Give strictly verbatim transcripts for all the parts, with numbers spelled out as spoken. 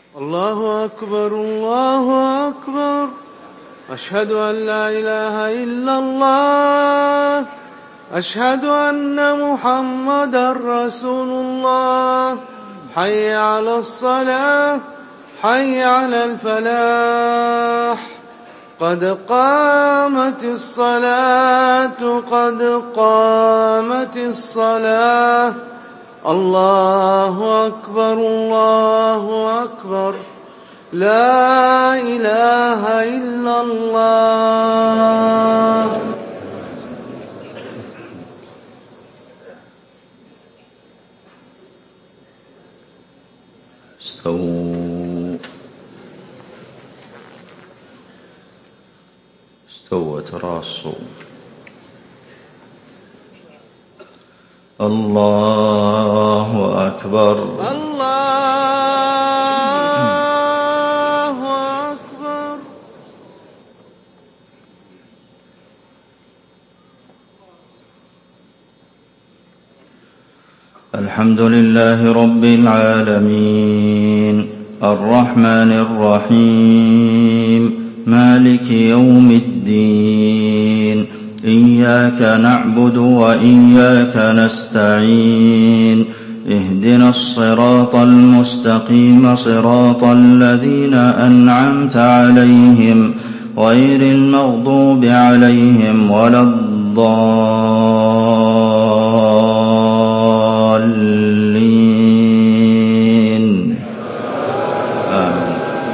الله أكبر الله أكبر. أشهد أن لا إله إلا الله. أشهد أن محمدا رسول الله. حي على الصلاة حي على الفلاح. قد قامت الصلاة قد قامت الصلاة. الله أكبر الله أكبر. لا إله إلا الله. استووا استووا تراصوا. الله أكبر الله أكبر. الحمد لله رب العالمين الرحمن الرحيم مالك يوم الدين. إياك نعبد وإياك نستعين. اهدنا الصراط المستقيم صراط الذين أنعمت عليهم غير المغضوب عليهم ولا الضالين. آمين.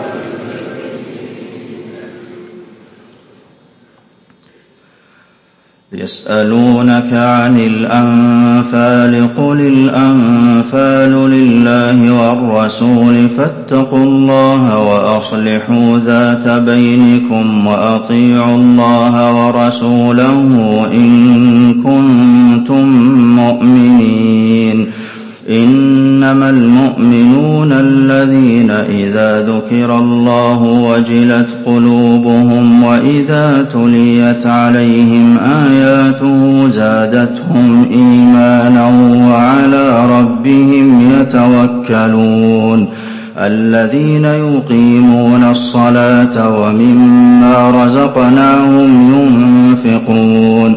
يسألونك عن الأنفال قل الأنفال لله والرسول فاتقوا الله وأصلحوا ذات بينكم وأطيعوا الله ورسوله إن كنتم مؤمنين. إنما المؤمنون الذين إذا ذكر الله وجلت قلوبهم وإذا تليت عليهم آياته زادتهم إيمانا وعلى ربهم يتوكلون. الذين يقيمون الصلاة ومما رزقناهم ينفقون.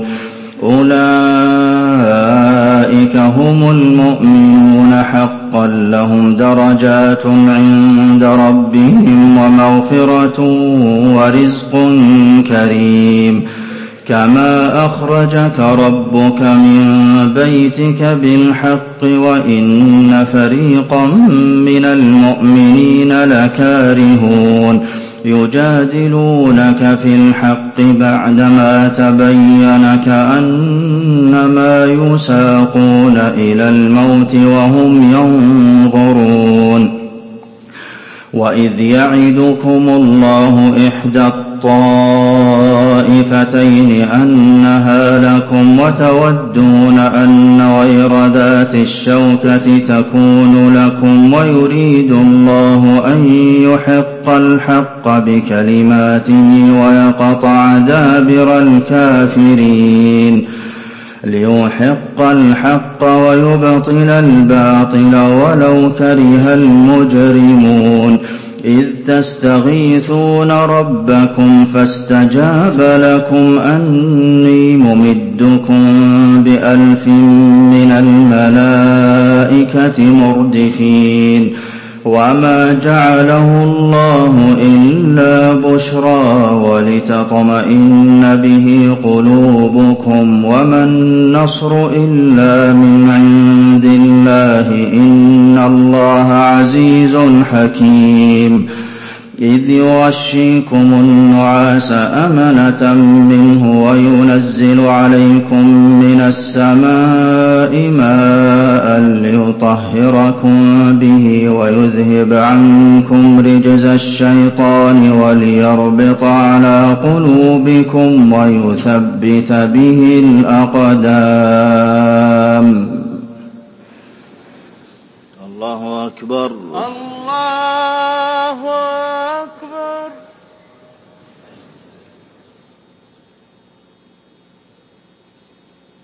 أولئك هم المؤمنون حقا لهم درجات عند ربهم ومغفرة ورزق كريم. كما أخرجك ربك من بيتك بالحق وإن فريقا من المؤمنين لكارهون. يجادلونك في الحق بعدما تبين كأنما يساقون إلى الموت وهم ينظرون. وإذ يعدكم الله إحدى الطائفتين أنها لكم وتودون أن غير ذات الشوكة تكون لكم ويريد الله أن يحق الحق بكلماته ويقطع دابر الكافرين. ليحق الحق ويبطل الباطل ولو كره المجرمون. إذ تستغيثون ربكم فاستجاب لكم أني ممدكم بألف من الملائكة مردفين. وما جعله الله إلا بشرى ولتطمئن به قلوبكم وما النصر إلا من عند الله إن الله عزيز حكيم. إذ يغشيكم النعاس أمنة منه وينزل عليكم من السماء ماء ليطهركم به ويذهب عنكم رجز الشيطان وليربط على قلوبكم ويثبت به الأقدام. الله أكبر الله أكبر.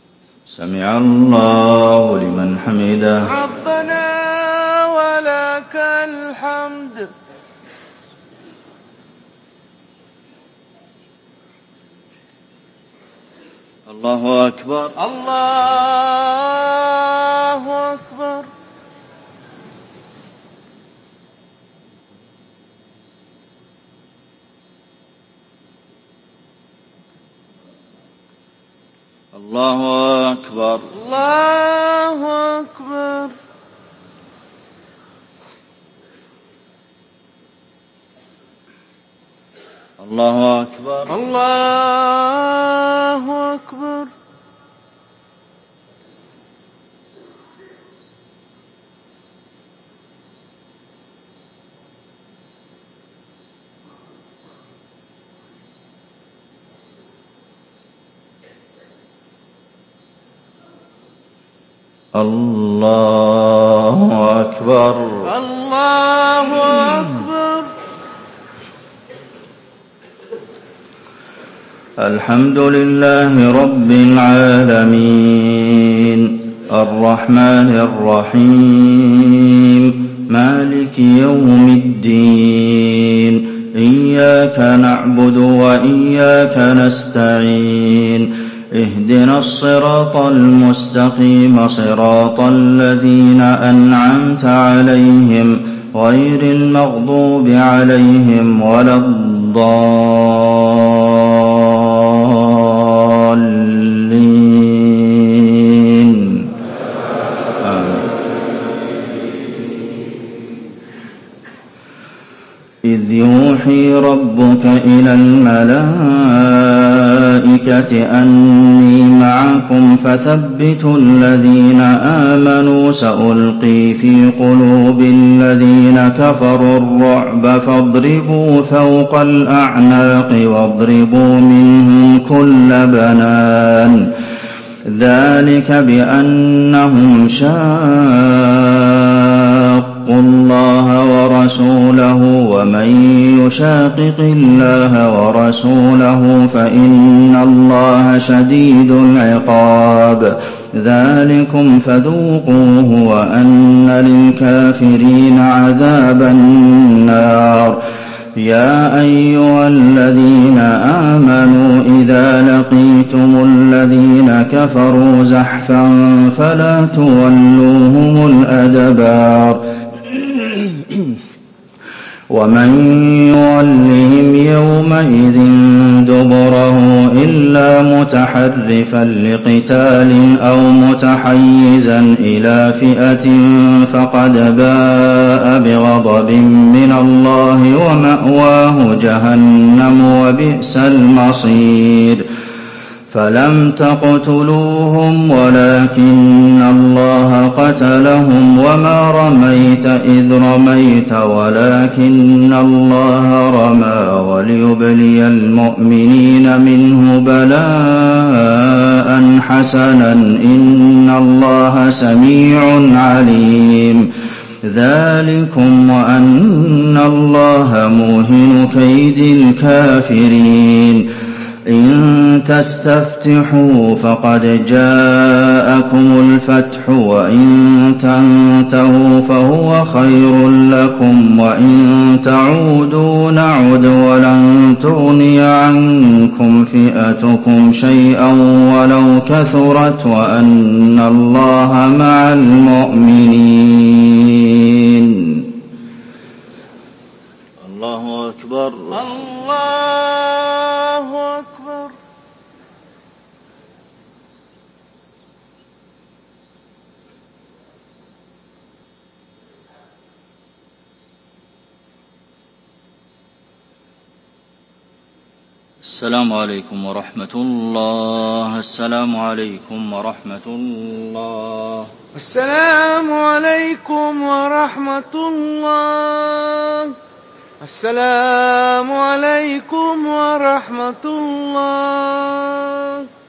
سمع الله لمن حمده. ربنا ولك ولك الحمد. الله أكبر. الله أكبر. الله أكبر. الله أكبر. الله أكبر. الله أكبر. الله أكبر. الله أكبر. الحمد لله رب العالمين الرحمن الرحيم مالك يوم الدين إياك نعبد وإياك نستعين اهدنا الصراط المستقيم صراط الذين أنعمت عليهم غير المغضوب عليهم ولا الضالين آمين. إذ يوحي ربك إلى الملائكة أني معكم فثبتوا الذين آمنوا سألقي في قلوب الذين كفروا الرعب فاضربوا فوق الأعناق واضربوا منهم كل بنان ذلك بأنهم شاقوا الله ورسوله ومن يشاقق الله ورسوله فإن الله شديد العقاب ذلكم فذوقوه وأن للكافرين عذاب النار يا أيها الذين آمنوا إذا لقيتم الذين كفروا زحفا فلا تولوهم الأدبار ومن يولهم يومئذ دبره إلا متحرفا لقتال أو متحيزا إلى فئة فقد باء بغضب من الله ومأواه جهنم وبئس المصير فلم تقتلوهم ولكن الله قتلهم وما رميت إذ رميت ولكن الله رمى وليبلي المؤمنين منه بلاء حسنا إن الله سميع عليم ذلكم وأن الله موهن كيد الكافرين إن تستفتحوا فقد جاءكم الفتح وإن تنتهوا فهو خير لكم وإن تعودوا نعد ولن تغني عنكم فئتكم شيئا ولو كثرت وأن الله مع المؤمنين. الله أكبر. الله أكبر. السلام عليكم ورحمة الله. السلام عليكم ورحمة الله. السلام عليكم ورحمة الله. السلام عليكم ورحمة الله.